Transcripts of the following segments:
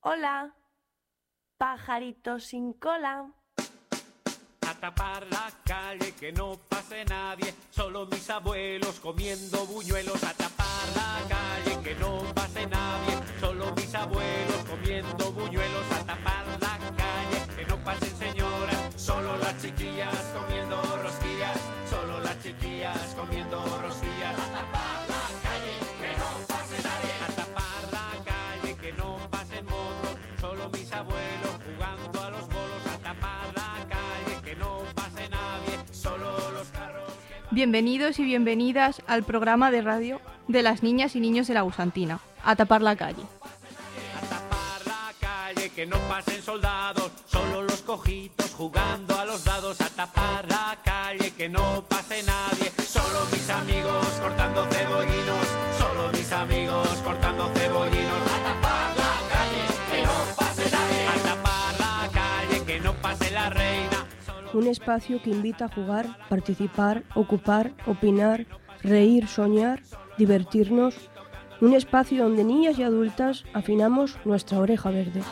Hola, pajarito sin cola. A tapar la calle, que no pase nadie, solo mis abuelos comiendo buñuelos. A tapar la calle, que no pase nadie, solo mis abuelos comiendo buñuelos. A tapar la calle, que no pasen señoras, solo las chiquillas comiendo rosquillas, solo las chiquillas comiendo rosquillas. A tapar la calle, que no pase nadie. A tapar la calle, que no pasen motos, solo mis abuelos jugando a los bolos. A tapar la calle, que no pase nadie, solo los carros que van. Bienvenidos y bienvenidas al programa de radio de las niñas y niños de la Gusantina, A Tapar la Calle. A tapar la calle, que no pasen soldados, solo los cojitos jugando a los dados. A tapar la calle, que no pase nadie, solo mis amigos cortando cebollinos, solo mis amigos cortando cebollinos. A tapar la calle, que no pase nadie. A tapar la calle, que no pase la reina. Un espacio que invita a jugar, participar, ocupar, opinar, reír, soñar, divertirnos. Un espacio donde niñas y adultas afinamos nuestra oreja verde.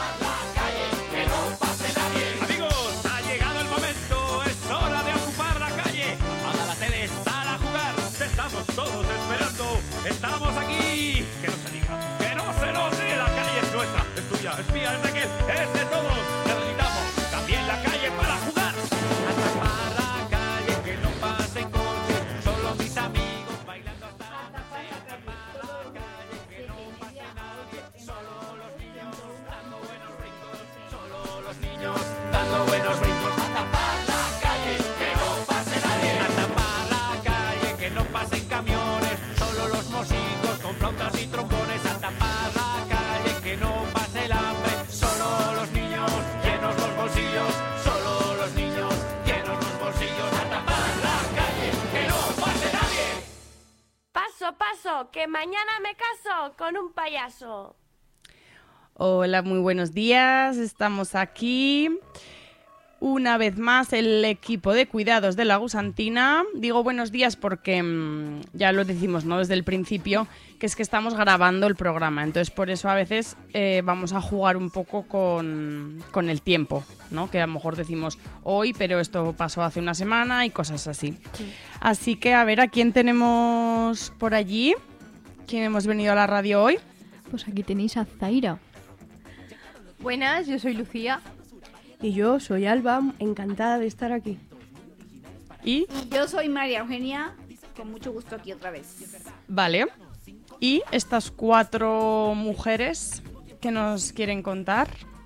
Amigos, ha llegado el momento, es hora de ocupar la calle. Apaga la tele, sal a jugar, te estamos todos esperando. Estamos aquí, que no se diga, que no se note, la calle es nuestra, es tuya, es mía, es de aquel, es de todos. Necesitamos también la calle para jugar. A tapar la calle, que no pasen coches, solo mis amigos bailando hasta la noche. A tapar la calle, que no pase nadie, solo los niños dando buenos brincos, solo los niños dando buenos brincos. A tapar la calle, que no pase nadie. A tapar la calle, que no pasen camiones, solo los mositos con flautas y trombones. A tapar la calle, que no pase el hambre, solo los niños llenos los bolsillos, solo los niños llenos los bolsillos. A tapar la calle, que no pase nadie. Paso, paso, que mañana me caso con un payaso. Hola, muy buenos días. Estamos aquí una vez más el equipo de cuidados de la Gusantina. Digo buenos días porque ya lo decimos, ¿no? Desde el principio, que es que estamos grabando el programa. Entonces, por eso a veces vamos a jugar un poco con el tiempo, ¿no? Que a lo mejor decimos hoy, pero esto pasó hace una semana y cosas así. Sí. Así que, a ver, ¿a quién tenemos por allí? ¿Quién hemos venido a la radio hoy? Pues aquí tenéis a Zaira. Buenas, yo soy Lucía. Y yo soy Alba, encantada de estar aquí. ¿Y? Yo soy María Eugenia, con mucho gusto aquí otra vez. Vale. ¿Y estas 4 mujeres que nos quieren contar?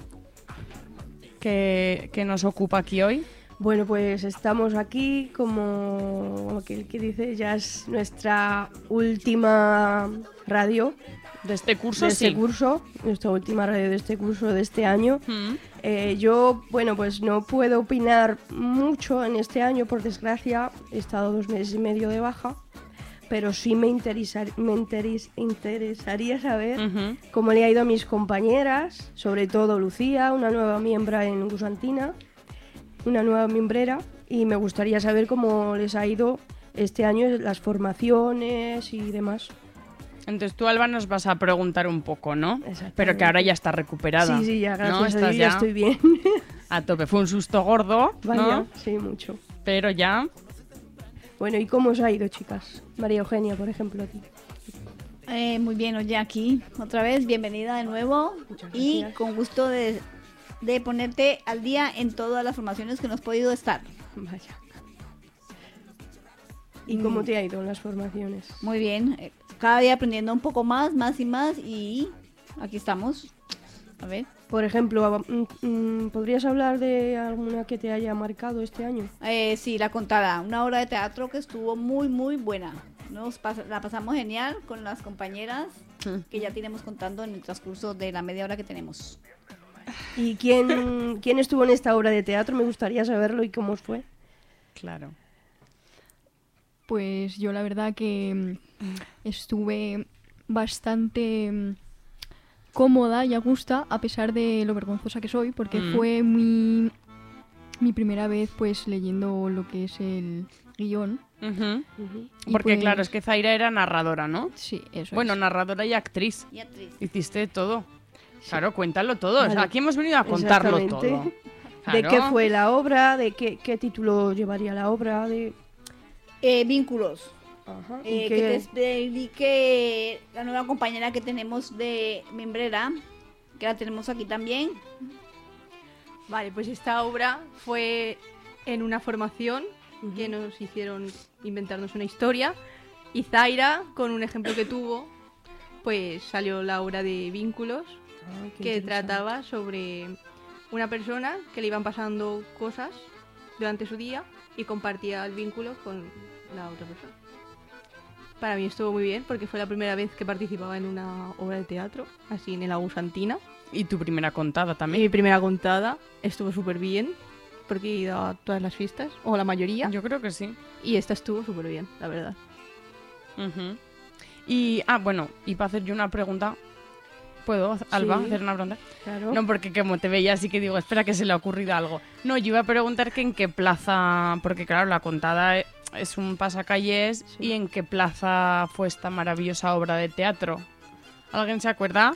¿Qué nos ocupa aquí hoy? Bueno, pues estamos aquí como aquel que dice, ya es nuestra última radio. De este curso, de este curso, nuestra última radio de este curso de este año. Yo, bueno, pues no puedo opinar mucho en este año, por desgracia. He estado 2 meses y medio de baja, pero sí me interesaría saber cómo le ha ido a mis compañeras, sobre todo Lucía, una nueva miembro en Gusantina, una nueva miembrera, y me gustaría saber cómo les ha ido este año las formaciones y demás. Entonces tú, Alba, nos vas a preguntar un poco, ¿no? Pero que ahora ya está recuperada. Sí, ya, gracias ¿no? a Dios, ya estoy bien. A tope. Fue un susto gordo, Vaya, ¿no? Sí, mucho. Pero ya... Bueno, ¿y cómo os ha ido, chicas? María Eugenia, por ejemplo, a ti. Muy bien, oye, aquí otra vez, bienvenida de nuevo. Muchas gracias. Y con gusto de ponerte al día en todas las formaciones que nos has podido estar. Vaya. ¿Y cómo te ha ido en las formaciones? Muy bien, cada día aprendiendo un poco más y más, y aquí estamos. A ver. Por ejemplo, ¿podrías hablar de alguna que te haya marcado este año? Sí, La Contada, una obra de teatro que estuvo muy, muy buena. La pasamos genial con las compañeras que ya tenemos contando en el transcurso de la media hora que tenemos. ¿Y quién estuvo en esta obra de teatro? Me gustaría saberlo y cómo os fue. Claro. Pues yo la verdad que estuve bastante cómoda y a gusto, a pesar de lo vergonzosa que soy, porque fue mi primera vez pues leyendo lo que es el guión. Porque pues, claro, es que Zaira era narradora, ¿no? Sí, eso Bueno, es. narradora y actriz. Y actriz. Hiciste todo. Claro, cuéntalo todo. O sea, Vale. aquí hemos venido a contarlo Exactamente. todo. ¿De Claro. qué fue la obra? ¿De qué título llevaría la obra? Vínculos. Ajá. ¿Y Que qué- te explique la nueva compañera que tenemos de Membrera, que la tenemos aquí también. Vale, pues esta obra fue en una formación que nos hicieron inventarnos una historia y Zaira, con un ejemplo que tuvo, pues salió la obra de Vínculos, Ah, qué que interesante. trataba sobre una persona que le iban pasando cosas durante su día y compartía el vínculo con la otra persona. Para mí estuvo muy bien porque fue la primera vez que participaba en una obra de teatro, así en el Agusantina. Y tu primera contada Y también. mi primera contada estuvo súper bien porque he ido a todas las fiestas, o la mayoría, Yo creo que sí. y esta estuvo súper bien, la verdad. Ujú. Y, bueno, y para hacer yo una pregunta, ¿puedo, Alba, Sí. hacer una pregunta? Claro. No, porque como te veía, así que digo, espera que se le ha ocurrido algo. No, yo iba a preguntar que en qué plaza, porque claro, la contada es un pasacalles, Sí. y en qué plaza fue esta maravillosa obra de teatro. ¿Alguien se acuerda?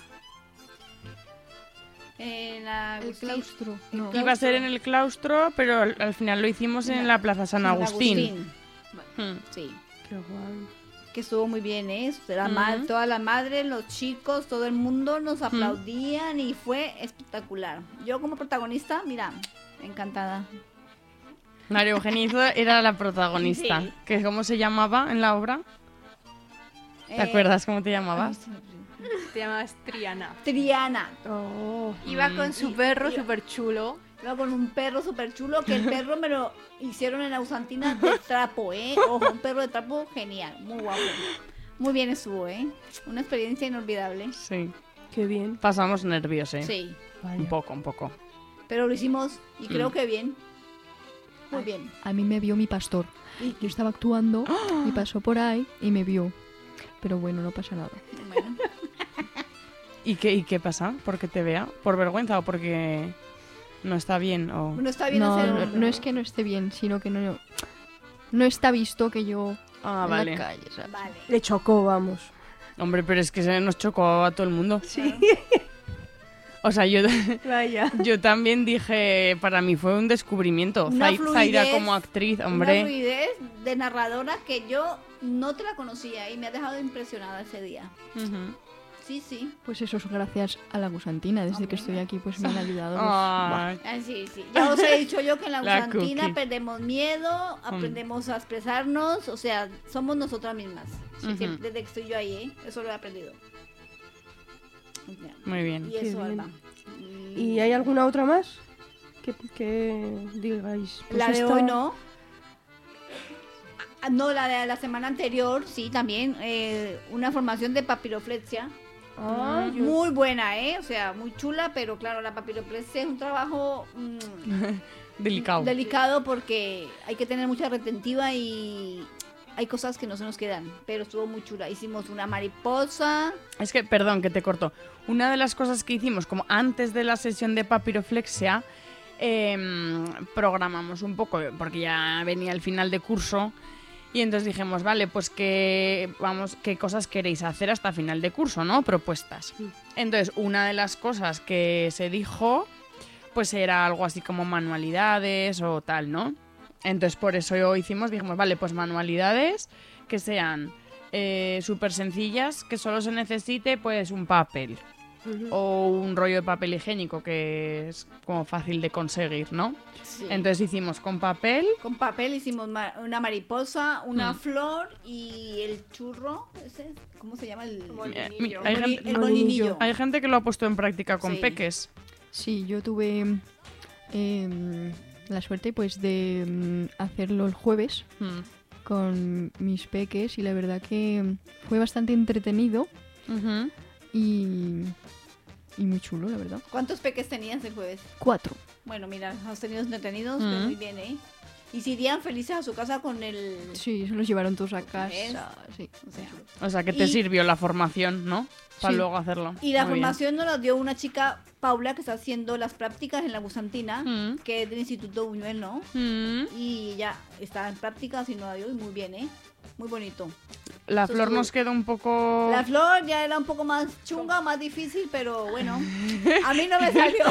En la El sí, claustro. No. Iba a ser en el claustro, pero al final lo hicimos en la plaza San Agustín. Hmm. Sí, Qué guay. que estuvo muy bien, ¿eh? Ujú. Todas las madres, los chicos, todo el mundo nos aplaudían y fue espectacular. Yo como protagonista, mira, encantada. María Eugenia era la protagonista. Sí. ¿Cómo se llamaba en la obra? ¿Te acuerdas cómo te llamabas? Te llamas Triana. Triana. Oh, Iba con su perro y- súper chulo. Iba con un perro súper chulo, que el perro me lo hicieron en la Usantina de trapo, ¿eh? Ojo, un perro de trapo genial, muy guapo. Muy bien estuvo, ¿eh? Una experiencia inolvidable. Sí. qué bien. Pasamos nervios, ¿eh? Sí, Un poco, un poco. pero lo hicimos y creo que bien. Muy bien. A mí me vio mi pastor. Yo estaba actuando y pasó por ahí y me vio. Pero bueno, no pasa nada. Bueno, ¿Y qué pasa? ¿Por qué te vea? ¿Por vergüenza o porque no está bien? O... no está bien No, hacer... no es que no esté bien, sino que no está visto que yo Ah, en vale. la calle, ¿sabes? Vale. Le chocó, vamos. Hombre, pero es que se nos chocó a todo el mundo. Sí. O sea, yo, Vaya. yo también dije, para mí fue un descubrimiento. Una Zaira fluidez, como actriz, Una hombre. fluidez de narradora que yo no te la conocía y me ha dejado impresionada ese día. Ujú. Sí, sí. Pues eso es gracias a la gusantina. Desde que estoy aquí, pues me han ayudado. pues, Ay, Ah, sí, sí. Ya os he dicho yo que en la La Usantina cookie. perdemos miedo, aprendemos a expresarnos, o sea, somos nosotras mismas. Sí, Ujú. siempre- desde que estoy yo ahí, ¿eh? Eso lo he aprendido. Ya. muy bien. Y eso, bien. Alba. ¿Y hay alguna otra más? Que digáis. Pues La de esta- hoy no. Ah, no, la de la semana anterior, sí, también. Una formación de papiroflexia. Ah, yo- Muy buena, ¿eh? O sea, muy chula, pero claro, la papiroflexia es un trabajo Delicado. delicado porque hay que tener mucha retentiva y hay cosas que no se nos quedan. Pero estuvo muy chula. Hicimos una mariposa. Es que, perdón, que te corto. Una de las cosas que hicimos, como antes de la sesión de papiroflexia, programamos un poco, porque ya venía el final de curso, y entonces dijimos, vale, pues qué cosas queréis hacer hasta final de curso, ¿no? Propuestas. Entonces, una de las cosas que se dijo, pues era algo así como manualidades o tal, ¿no? Entonces, por eso dijimos, vale, pues manualidades que sean súper sencillas, que solo se necesite pues un papel o un rollo de papel higiénico que es como fácil de conseguir, ¿no? Sí. Entonces hicimos con papel, Con papel hicimos una mariposa, una Mm. flor y el churro. ¿Ese? ¿Cómo se llama? El hay gente, el molinillo. hay gente que lo ha puesto en práctica con Sí. peques. Sí, yo tuve la suerte pues de hacerlo el jueves Mm. con mis peques y la verdad que fue bastante entretenido Ujú. y muy chulo, la verdad. ¿Cuántos peques tenías el jueves? 4. Bueno, mira, los tenidos entretenidos, Mm. pues muy bien, ¿eh? Y se irían felices a su casa con el... Sí, se los llevaron todos a casa. ¿Ves? Sí, O sea, O sea, que te Y- sirvió la formación, ¿no? Para Sí. luego hacerlo. y la Muy bien. formación nos la dio una chica, Paula, que está haciendo las prácticas en la Gusantina, Mm. que es del Instituto Buñuel, ¿no? Mm. Y ya está en prácticas y nos la dio y muy bien, ¿eh? Muy bonito. La Eso flor estuvo- nos quedó un poco... La flor ya era un poco más chunga, más difícil, pero bueno, a mí no me salió.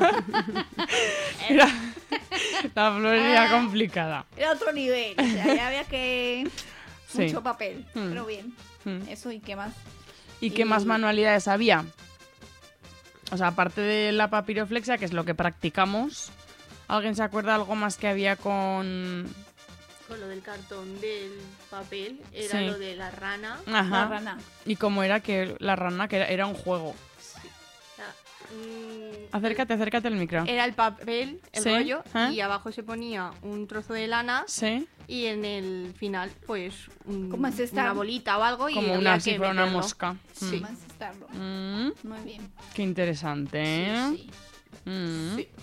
Era- La flor era Ah. complicada. Era otro nivel, o sea, ya había que... Sí. Mucho papel, Mm. pero bien. Mm. Eso, ¿y qué más? ¿Y qué más manualidades había? O sea, aparte de la papiroflexia, que es lo que practicamos, ¿alguien se acuerda algo más que había con...? Con lo del cartón del papel, era Sí. lo de la rana. La Ajá. rana. ¿Y cómo era que la rana? Que era un juego. Sí. Acércate al micro. Era el papel, el Sí, rollo, ¿eh? y abajo se ponía un trozo de lana Sí, y en el final, pues, ¿Cómo es esta? una bolita o algo y como había una, que si fuera una meterlo. mosca. Sí. Más estarlo. Mm, Muy bien. qué interesante, ¿eh? Sí, sí. Mm. Sí.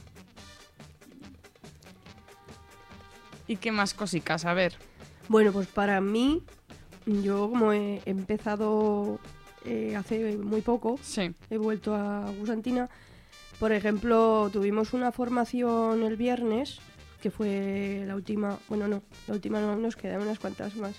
¿Y qué más cositas? A ver. Bueno, pues para mí, yo como he empezado hace muy poco, Sí. he vuelto a Gusantina. Por ejemplo, tuvimos una formación el viernes, que fue la última, bueno, no, la última no, nos quedan unas cuantas más.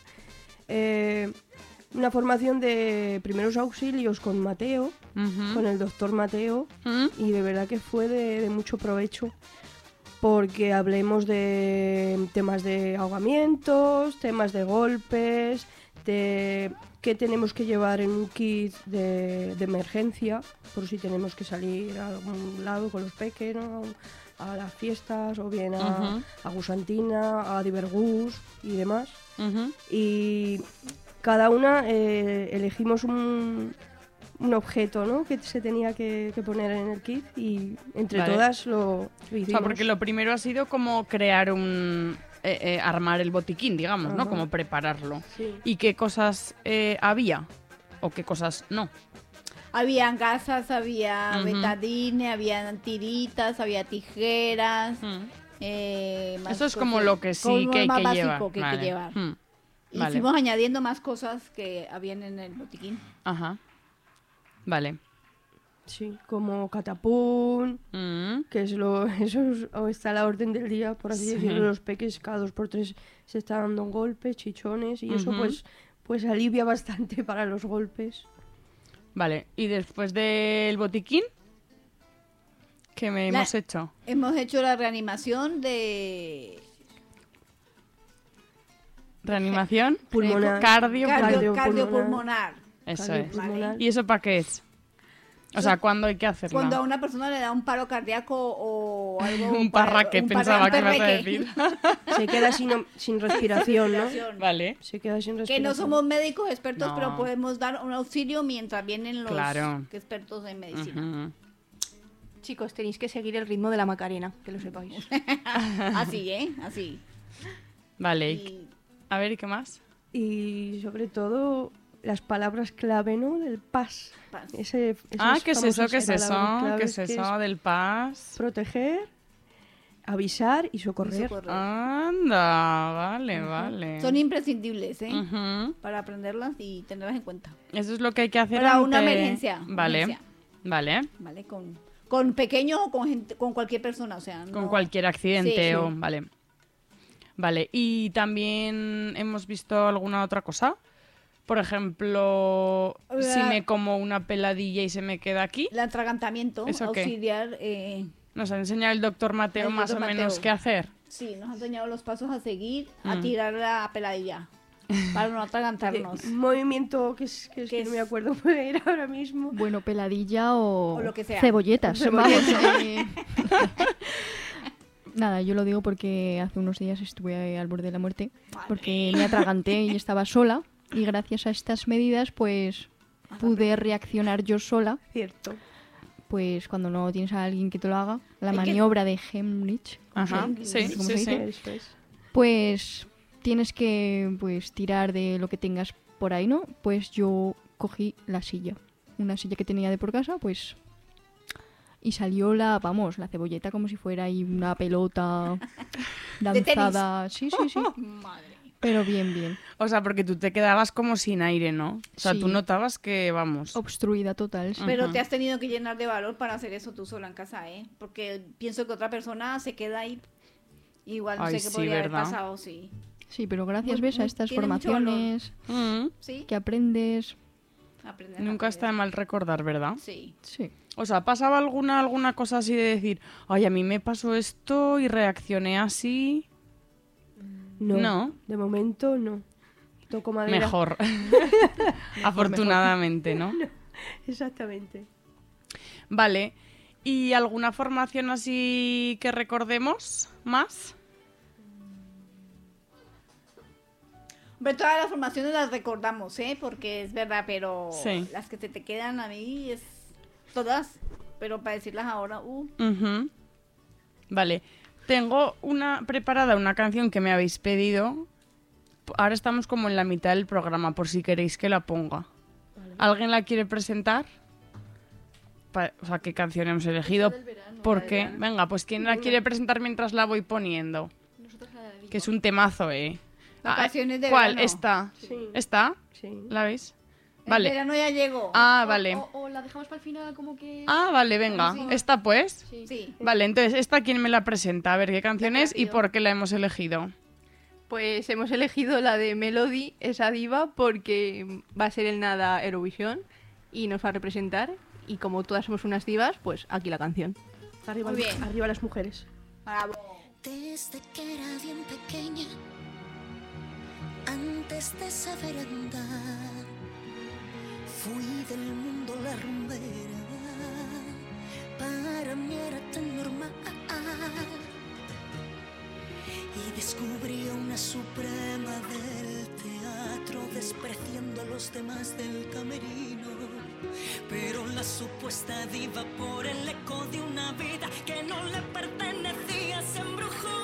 Una formación de primeros auxilios con Mateo, Ujú. con el doctor Mateo, Mm. y de verdad que fue de mucho provecho, porque hablemos de temas de ahogamientos, temas de golpes, de qué tenemos que llevar en un kit de emergencia, por si tenemos que salir a algún lado con los peques, ¿no? A las fiestas, o bien Ujú. a Gusantina, a Divergus y demás. Ujú. Y cada una elegimos un objeto, ¿no? Que se tenía que poner en el kit, y entre Vale. todas lo O hicimos. sea, porque lo primero ha sido como crear un... armar el botiquín, digamos, ¿no? Ajá. Como prepararlo. Sí. ¿Y qué cosas había? ¿O qué cosas no? Habían gasas, había Ujú. betadine, había tiritas, había tijeras. Más Eso es como cosas. lo que sí Como que hay más que básico llevar. que hay Vale. que llevar. Mm. Y Vale. fuimos añadiendo más cosas que habían en el botiquín. Ajá. Vale. Sí, como catapún, Mm. que es o está a la orden del día, por así Sí. decirlo. Los peques cada 2 por 3 se están dando golpes, chichones, y eso Ujú. pues alivia bastante para los golpes. Vale. ¿Y después del botiquín? ¿Qué hemos hecho? Hemos hecho la reanimación de ¿Reanimación? Pulmonar. Cardio. cardiopulmonar. Eso es. Cardiopulmonar. ¿Y eso para qué es? O sea, ¿cuándo hay que hacerla? Cuando a una persona le da un paro cardíaco o algo. Un parraque, un pensaba que ibas a perreque. decir. Se queda sin respiración, ¿no? Vale. Se queda sin Que respiración. no somos médicos expertos, No. pero podemos dar un auxilio mientras vienen los Claro. expertos en medicina. Ujú. Chicos, tenéis que seguir el ritmo de la Macarena, que lo sepáis. Así, ¿eh? Así. Vale. Y A ver, ¿y qué más? Y sobre todo las palabras clave, ¿no? Del PAS. Paz. ¿Qué es eso? ¿Qué es eso? ¿Qué es que eso del paz? proteger, avisar y socorrer. socorrer. Anda, vale, vale. Son imprescindibles, ¿eh? Ujú. Para aprenderlas y tenerlas en cuenta. Eso es lo que hay que hacer Para una ante- emergencia. Vale, emergencia, vale. ¿vale? Con pequeño o con, con cualquier persona, o sea. Con no- cualquier accidente Sí. o... Vale. Vale, y también hemos visto alguna otra cosa. Por ejemplo, si me como una peladilla y se me queda aquí. El atragantamiento ¿Eso qué? auxiliar. Nos ha enseñado el doctor Mateo El más o doctor menos Mateo. qué hacer. Sí, nos ha enseñado los pasos a seguir, a Mm. tirar la peladilla. Para no atragantarnos. Un movimiento que ¿Qué no me es? acuerdo puede ir ahora mismo. Bueno, peladilla o, O lo que sea. cebolletas. Cebolletas. Vamos, Nada, yo lo digo porque hace unos días estuve al borde de la muerte, porque me atraganté y estaba sola, y gracias a estas medidas pues pude reaccionar yo sola, Cierto. pues cuando no tienes a alguien que te lo haga, la Hay que- maniobra de Hemlich, Ajá, Sí, sí, ¿cómo sí, se sí. dice? Eso es. pues tienes que pues tirar de lo que tengas por ahí, ¿no? Pues yo cogí la silla, una silla que tenía de por casa, pues... Y salió la cebolleta como si fuera ahí una pelota De tenis. lanzada. Sí, sí, sí. Madre. Pero bien, bien. O sea, porque tú te quedabas como sin aire, ¿no? O sea, Sí. tú notabas que, vamos... Obstruida total. sí. Pero Ujú. te has tenido que llenar de valor para hacer eso tú sola en casa, ¿eh? Porque pienso que otra persona se queda ahí. Igual no Ay, sé qué sí, podría haber ¿verdad? pasado, sí. Sí, pero gracias, Muy- ves, a muy- estas tiene mucho valor. formaciones Sí. que aprendes. Aprender, Nunca está de mal recordar, ¿verdad? Sí. Sí. O sea, ¿pasaba alguna cosa así de decir, ay, a mí me pasó esto y reaccioné así? No, No. de momento no. Toco madera. Mejor. Afortunadamente, ¿no? Exactamente. Vale. ¿Y alguna formación así que recordemos más? Hombre, todas las formaciones las recordamos, ¿eh? Porque es verdad, pero Sí. las que te quedan a mí es todas. Pero para decirlas ahora, Ujú. Vale. Tengo preparada una canción que me habéis pedido. Ahora estamos como en la mitad del programa, por si queréis que la ponga. ¿Alguien la quiere presentar? O sea, ¿qué canción hemos elegido? ¿Por qué? Venga, pues ¿quién la quiere presentar mientras la voy poniendo? Que es un temazo, ¿eh? Vacaciones de ¿Cuál? verano. ¿Esta? Sí. ¿Esta? Sí. ¿La veis? El Vale. verano ya llegó. Ah, vale. O la dejamos para el final como que... Ah, vale, venga. Sí. ¿Esta pues? Sí. Vale, entonces, ¿esta quién me la presenta? A ver, ¿qué canción es y por qué la hemos elegido? Pues hemos elegido la de Melody, esa diva, porque va a ser el nada Eurovisión y nos va a representar. Y como todas somos unas divas, pues aquí la canción. Arriba, Muy bien. arriba las mujeres. Bravo. Desde que era bien pequeña, antes de saber andar, fui del mundo la rumbera. Para mí era tan normal. Y descubrí a una suprema del teatro, despreciando a los demás del camerino. Pero la supuesta diva, por el eco de una vida que no le pertenecía, se embrujó.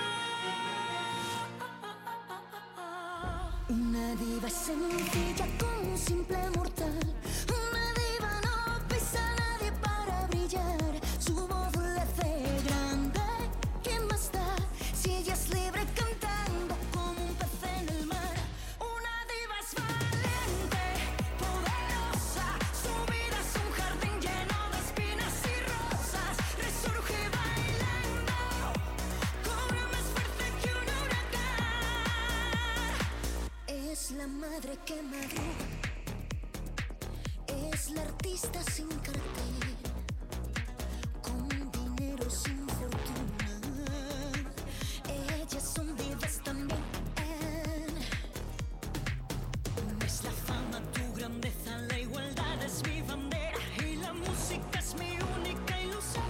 Una diva sencilla con un simple mortal. Una diva no pisa a nadie para brillar. Su voz le hace grande. ¿Qué más da si ella es libre cantando como un pez en el mar? Una diva es valiente, poderosa. Su vida es un jardín lleno de espinas y rosas. Resurge bailando, cobra más fuerte que un huracán. Es la madre que madruga, es la artista sin cartel, con dinero sin fortuna. Ellas son divas también. Es la fama tu grandeza, la igualdad es mi bandera y la música es mi única ilusión.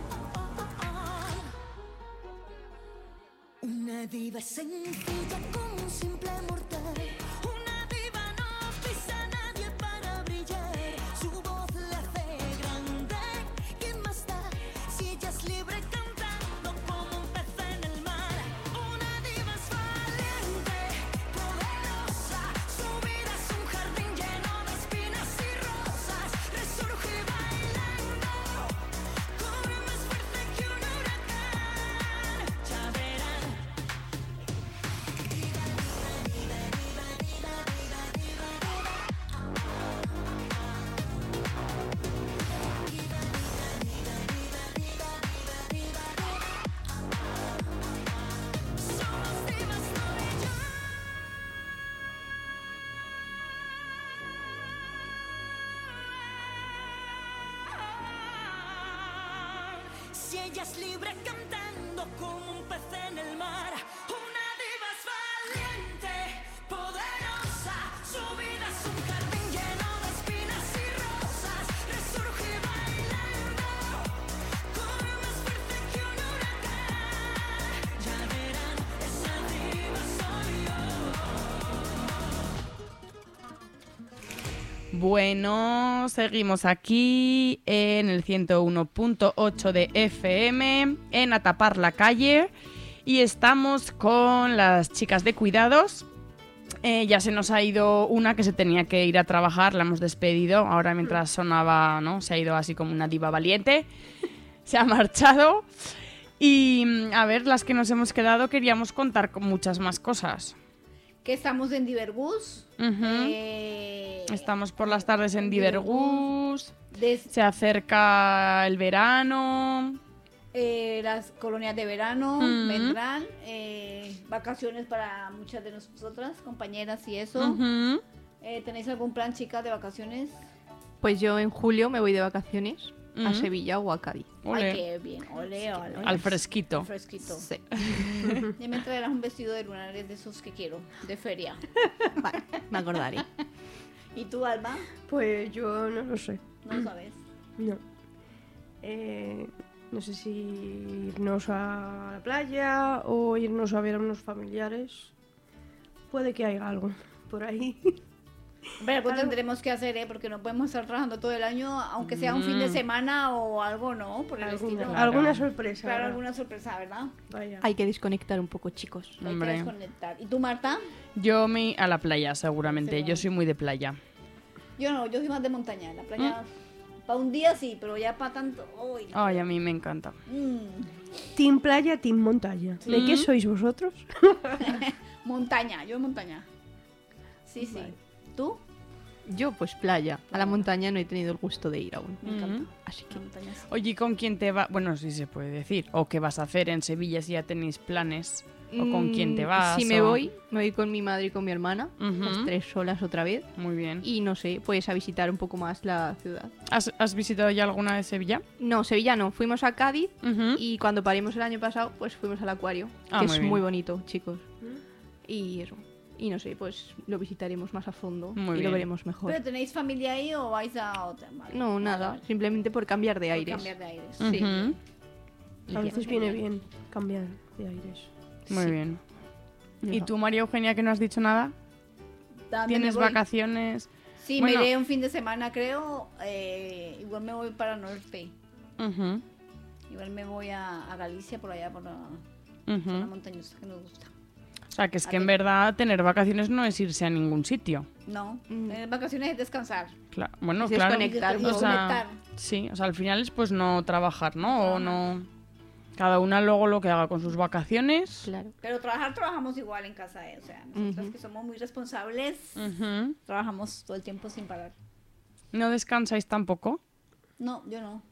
Una diva sencilla con un simple mortal. Una diva no pisa a nadie para brillar. Su voz le hace grande. ¿Qué más da si ella es libre cantando como un pez en el mar? Una diva es valiente, poderosa. Su vida es un jardín lleno de espinas y rosas. Resurge bailando, cobra más fuerte que un huracán. Ya verán. Somos divas tú y yo. Si ella es libre cantando como un pez en el mar. Una diva es valiente, poderosa. Su vida es un jardín lleno de espinas y rosas. Resurge bailando, corre más fuerte que un huracán. Ya verán, esa diva soy yo. Bueno, seguimos aquí en el 101.8 de FM, en A Tapar la Calle, y estamos con las chicas de cuidados. Ya se nos ha ido una que se tenía que ir a trabajar, la hemos despedido, ahora mientras sonaba, ¿no? Se ha ido así como una diva valiente, se ha marchado. Y a ver, las que nos hemos quedado queríamos contar con muchas más cosas. Que estamos en Divergus. Ujú. Estamos por las tardes en Divergus. Se acerca el verano. Las colonias de verano Mm. vendrán, vacaciones para muchas de nosotras, compañeras y eso. Ujú. ¿Tenéis algún plan, chicas, de vacaciones? Pues yo en julio me voy de vacaciones a Ujú. Sevilla o a Cádiz. Ole. Ay, qué bien. Ole, ole. Al fresquito. Al fresquito. Sí. Ya me traerás un vestido de lunares de esos que quiero, de feria. Vale, me acordaré. ¿Y tú, Alba? Pues yo no lo sé. No lo sabes. No. No sé si irnos a la playa o irnos a ver a unos familiares. Puede que haya algo por ahí. Pero algo Algo- tendremos que hacer, porque no podemos estar trabajando todo el año, aunque sea un fin de semana o algo, ¿no? Por el estilo. Claro. Alguna sorpresa. Claro, habrá. alguna sorpresa, ¿verdad? Vaya. Hay que desconectar un poco, chicos. Hay que Hombre. desconectar. ¿Y tú, Marta? Yo me a la playa, seguramente. Yo Seguramente. soy muy de playa. Yo no, yo soy más de montaña. La playa, para un día sí, pero ya para tanto. Uy, no. Ay, a mí me encanta. Team playa, team montaña. ¿De qué Sí. sois vosotros? Montaña, yo montaña. Sí, sí. Vale. ¿Tú? Yo, pues playa. A la montaña no he tenido el gusto de ir aún. Me encanta. Así que La montaña sí. Oye, ¿y con quién te va? Bueno, sí se puede decir. ¿O qué vas a hacer en Sevilla si ya tenéis planes? ¿O con quién te vas? Si me o- voy con mi madre y con mi hermana, Ujú. las 3 solas otra vez. Muy bien. Y no sé, pues a visitar un poco más la ciudad. ¿Has visitado ya alguna de Sevilla? No, Sevilla no. Fuimos a Cádiz Ujú. y cuando parimos el año pasado, pues fuimos al acuario. Ah, que muy es bien. muy bonito, chicos. Y eso. Y no sé, pues lo visitaremos más a fondo Muy y bien. lo veremos mejor. ¿Pero tenéis familia ahí o vais a otra? Vale. No, Vale, nada. vale. Simplemente por cambiar de Por aires. cambiar de aires. Sí. Ujú. Y A ya. veces viene bien cambiar de aires. Muy Sí. bien. ¿Y Eso. tú, María Eugenia, que no has dicho nada? ¿Dónde ¿Tienes me voy? vacaciones? Sí, Bueno. me iré un fin de semana, creo. Igual me voy para el norte. Ujú, Igual me voy a Galicia, por allá, por la zona ujú. montañosa que nos gusta. O sea, que es A que en ver. verdad tener vacaciones no es irse a ningún sitio. No, Mm. tener vacaciones es descansar. Bueno, Es claro. desconectar, Y ¿no? O sea, desconectar. sí, o sea, al final es pues no trabajar, ¿no? O Trabajar. no... Cada una luego lo que haga con sus vacaciones. Claro. Pero trabajamos igual en casa, O sea, nosotras Ujú. que somos muy responsables, Ujú. trabajamos todo el tiempo sin parar. ¿No descansáis tampoco? No, yo no.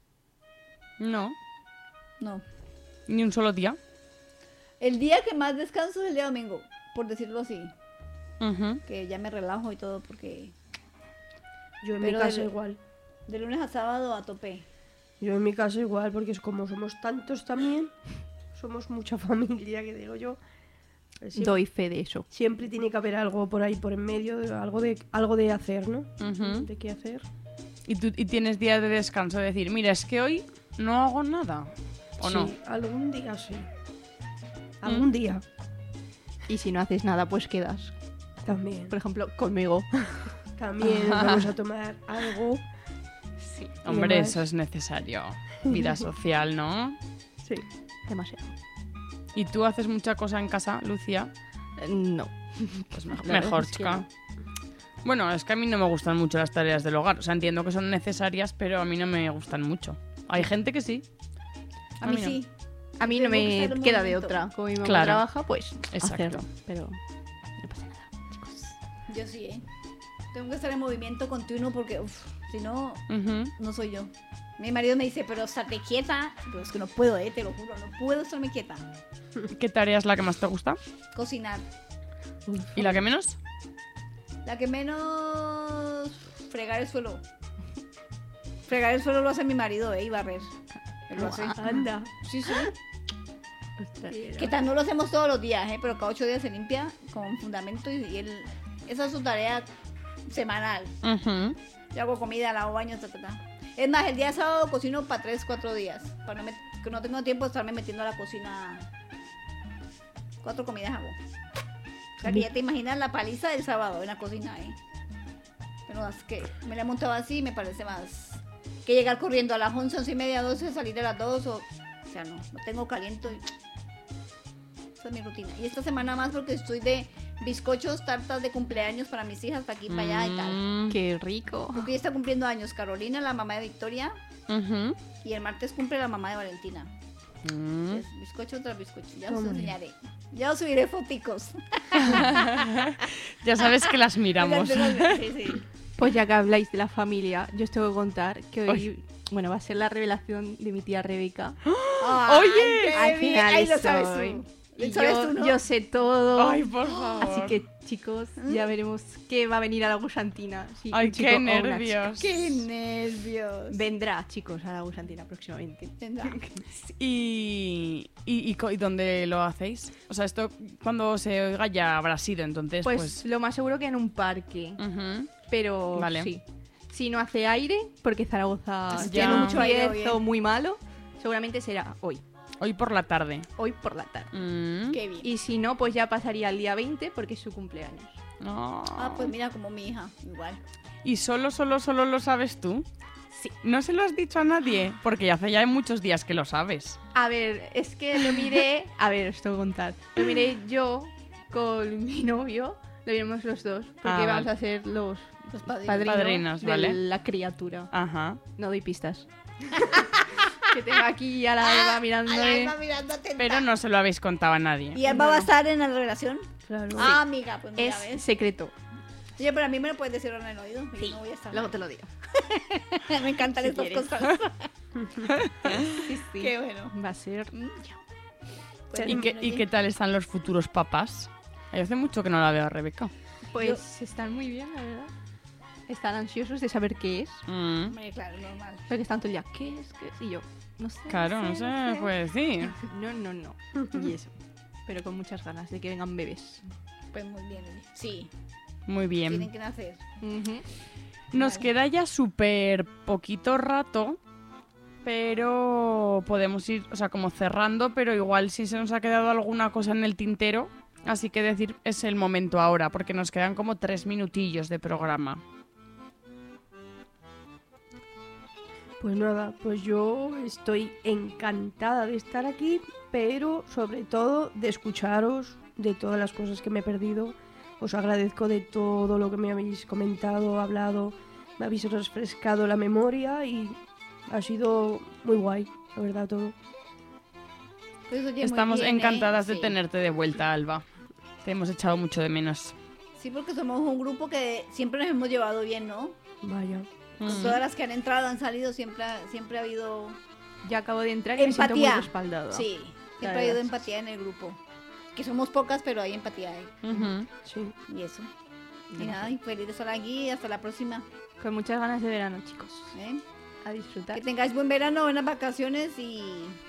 No. No. Ni un solo día. El día que más descanso es el día domingo, por decirlo así. Ujú. Que ya me relajo y todo, porque Yo en Pero mi casa el- igual. de lunes a sábado a tope. Yo en mi casa igual, porque es como somos tantos también, somos mucha familia, que digo yo. Siempre, Doy fe de eso. siempre tiene que haber algo por ahí por en medio, algo de hacer, ¿no? Ujú. De qué hacer. Y tienes día de descanso, de decir, mira, es que hoy no hago nada. ¿O no? Sí, algún día sí. Algún día Y si no haces nada, pues quedas. también. Por ejemplo, conmigo. También nos vamos a tomar algo. Sí. Y Hombre, demás. eso es necesario. Vida social, ¿no? Sí. Demasiado. ¿Y tú haces mucha cosa en casa, Lucía? No. Pues La mejor, verdad es que chica. no. Bueno, es que a mí no me gustan mucho las tareas del hogar. O sea, entiendo que son necesarias, pero a mí no me gustan mucho. Hay gente que sí. A mí no. sí. A mí no Tengo que me estar en queda de movimiento. otra. Como mi mamá Claro. trabaja, pues Exacto. hacerlo. Pero no pasa nada, chicos. Yo sí, Tengo que estar en movimiento continuo porque, si no, Ujú. no soy yo. Mi marido me dice, pero estate quieta. Pero es que no puedo, te lo juro, no puedo estarme quieta. ¿Qué tarea es la que más te gusta? Cocinar. ¿Y la que menos? La que menos... fregar el suelo. Fregar el suelo lo hace mi marido, y barrer. Él lo hace. Anda. Sí, sí. Ostras. Que tal no lo hacemos todos los días, pero cada 8 días se limpia con fundamento y él... Esa es su tarea semanal. Ujú. Yo hago comida, lavo baños, Es más, el día sábado cocino para 3, 4 días. Para que no tengo tiempo de estarme metiendo a la cocina. 4 comidas hago. O sea, que ya te imaginas la paliza del sábado en la cocina, Pero es que me la he montado así y me parece más... Que llegar corriendo a las 11, 11 y media, 12, salir a las 2 o sea, no tengo caliento y... Esa es mi rutina. Y esta semana más porque estoy de bizcochos, tartas de cumpleaños para mis hijas, para aquí, para allá y tal. Mm. Qué rico. Porque ella está cumpliendo años Carolina, la mamá de Victoria, Ujú. y el martes cumple la mamá de Valentina. Mm. Es bizcocho tras bizcocho. Ya os Toma. enseñaré. Ya os subiré foticos. Ya sabes que las miramos. Sí, sí. Pues ya que habláis de la familia, yo os tengo que contar que hoy, bueno, va a ser la revelación de mi tía Rebeca. Oye, Al final ahí lo estoy. sabes tú. Y ¿Sabes tú, no? yo sé todo. ay, por favor. Así que, chicos, ya veremos qué va a venir a la Gusantina. Si Ay, un chico qué o una chica. nervios. ¡Qué nervios! Vendrá, chicos, a la Gusantina próximamente. Vendrá. ¿Y dónde lo hacéis? O sea, esto cuando se oiga ya habrá sido, entonces Pues lo más seguro que en un parque. Ujú. Pero Vale. sí. Si no hace aire, porque Zaragoza Ya. tiene mucho aire aire hoy, muy malo, seguramente será hoy. Hoy por la tarde. Hoy por la tarde. ¡Qué bien! Y si no, pues ya pasaría el día 20 porque es su cumpleaños. No. Ah, pues mira, como mi hija, igual. ¿Y solo lo sabes tú? Sí. ¿No se lo has dicho a nadie? Porque hace ya muchos días que lo sabes. A ver, es que lo miré. A ver, os tengo que contar. Lo miré yo con mi novio. Lo vimos los dos. Porque Ah, vamos vale. a ser los Los padrinos. Padrinos, de vale. la criatura. Ajá. No doy pistas. Que tengo aquí a la Eva mirando. A la Alba mirando atenta. Pero no se lo habéis contado a nadie. ¿Y Alba va a estar en la relación? Claro. Ah, amiga, pues mira, Es ¿ves? secreto. Oye, pero a mí me lo puedes decir ahora en el oído. Sí, No voy a estar. luego te lo digo. Me encantan Si estas quieres. cosas. Sí, sí. Qué bueno. Va a ser. Pues, ¿Y qué tal están los futuros papás? Ay, hace mucho que no la veo a Rebeca. Pues están muy bien, la verdad. Están ansiosos de saber qué es. Hombre, claro, normal. Porque están todo el día, ¿qué es? ¿Qué es? Y yo, no sé. Claro, no sé, pues sí. No. Y eso. Pero con muchas ganas de que vengan bebés. Pues muy bien, oye. Sí, Muy tienen bien. que nacer. Nos Vale. queda ya súper poquito rato, pero podemos ir, o sea, como cerrando, pero igual si se nos ha quedado alguna cosa en el tintero, así que decir es el momento ahora, porque nos quedan como 3 minutillos de programa. Pues nada, pues yo estoy encantada de estar aquí, pero sobre todo de escucharos, de todas las cosas que me he perdido. Os agradezco de todo lo que me habéis comentado, hablado, me habéis refrescado la memoria y ha sido muy guay, la verdad, todo. Pues, oye, muy Estamos bien, encantadas de Sí. tenerte de vuelta, Alba. Te hemos echado mucho de menos. Sí, porque somos un grupo que siempre nos hemos llevado bien, ¿no? Vaya. Con todas las que han entrado, han salido, siempre ha habido Ya acabo de entrar y me siento muy empatía. respaldada. Sí, La siempre ha habido verdad. empatía en el grupo. Que somos pocas, pero hay empatía ahí. Ujú. Sí. Y eso. Y nada, y feliz de estar aquí y hasta la próxima. Con muchas ganas de verano, chicos. ¿eh? A disfrutar. Que tengáis buen verano, buenas vacaciones y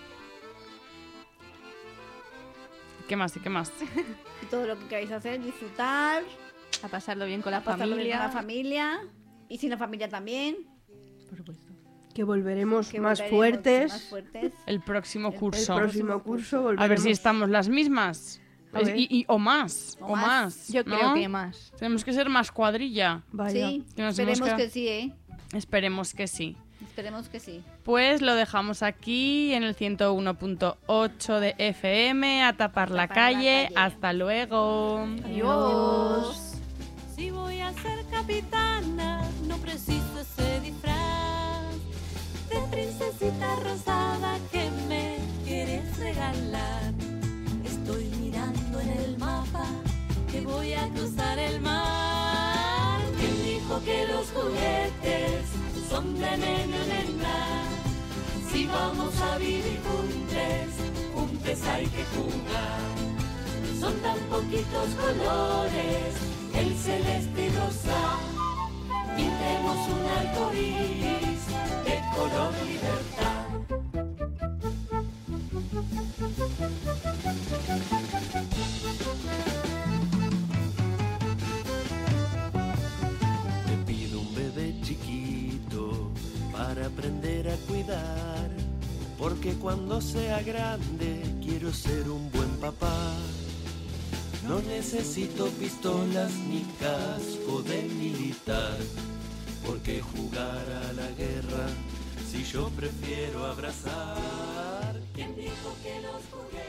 ¿Qué más? ¿Y qué más? todo lo que queráis hacer, disfrutar, A pasarlo bien con la pasarlo bien familia. con la familia y sin la familia también. Por supuesto. Que volveremos Que más volveremos fuertes. más fuertes. El próximo El El curso. próximo curso A ver volveremos. si estamos las mismas. A ver. O más. O O más. más. Yo creo ¿no? que más. Tenemos que ser más cuadrilla. Vaya. Sí, Que nos esperemos hemos quedado- que sí, ¿eh? Esperemos que sí. Esperemos que sí. Pues lo dejamos aquí en el 101.8 de FM, a tapar la Tapar la calle. calle. Hasta luego. Adiós. Si voy a ser capitana, no preciso ese disfraz de princesita rosada que me quieres regalar. Estoy mirando en el mapa que voy a cruzar el mar. ¿Quién dijo que los juguetes son de nena, nena? Si vamos a vivir juntos hay que jugar. Son tan poquitos colores, el celeste y rosa. Pintemos un arco iris de color libertad. Te pido un bebé chiquito para aprender a cuidar, porque cuando sea grande quiero ser un buen papá. No necesito pistolas ni casco de militar, porque jugar a la guerra si yo prefiero abrazar. ¿Quién dijo que los juguetes